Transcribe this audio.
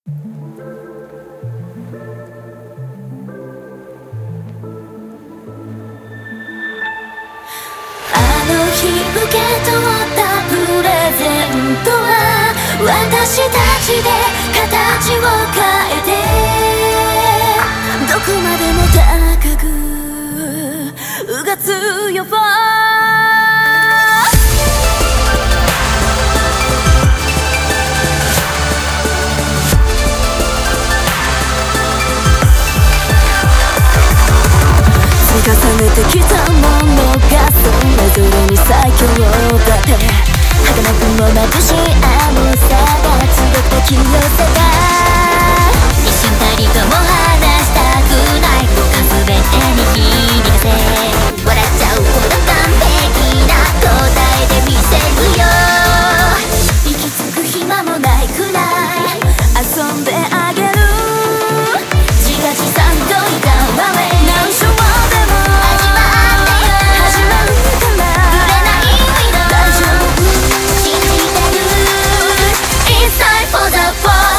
受け取ったプレゼントは私たちで形を変えてどこまでも高くうがつよ重ねてきたものがそれぞれに最強だって儚くも眩しい甘さが強くて清さが一瞬たりとも離したくないとか全てに響かせ笑っちゃうほど完璧な答えで見せるよ息つく暇もないくらい遊んであげる自画自賛といたわめ何章for the fall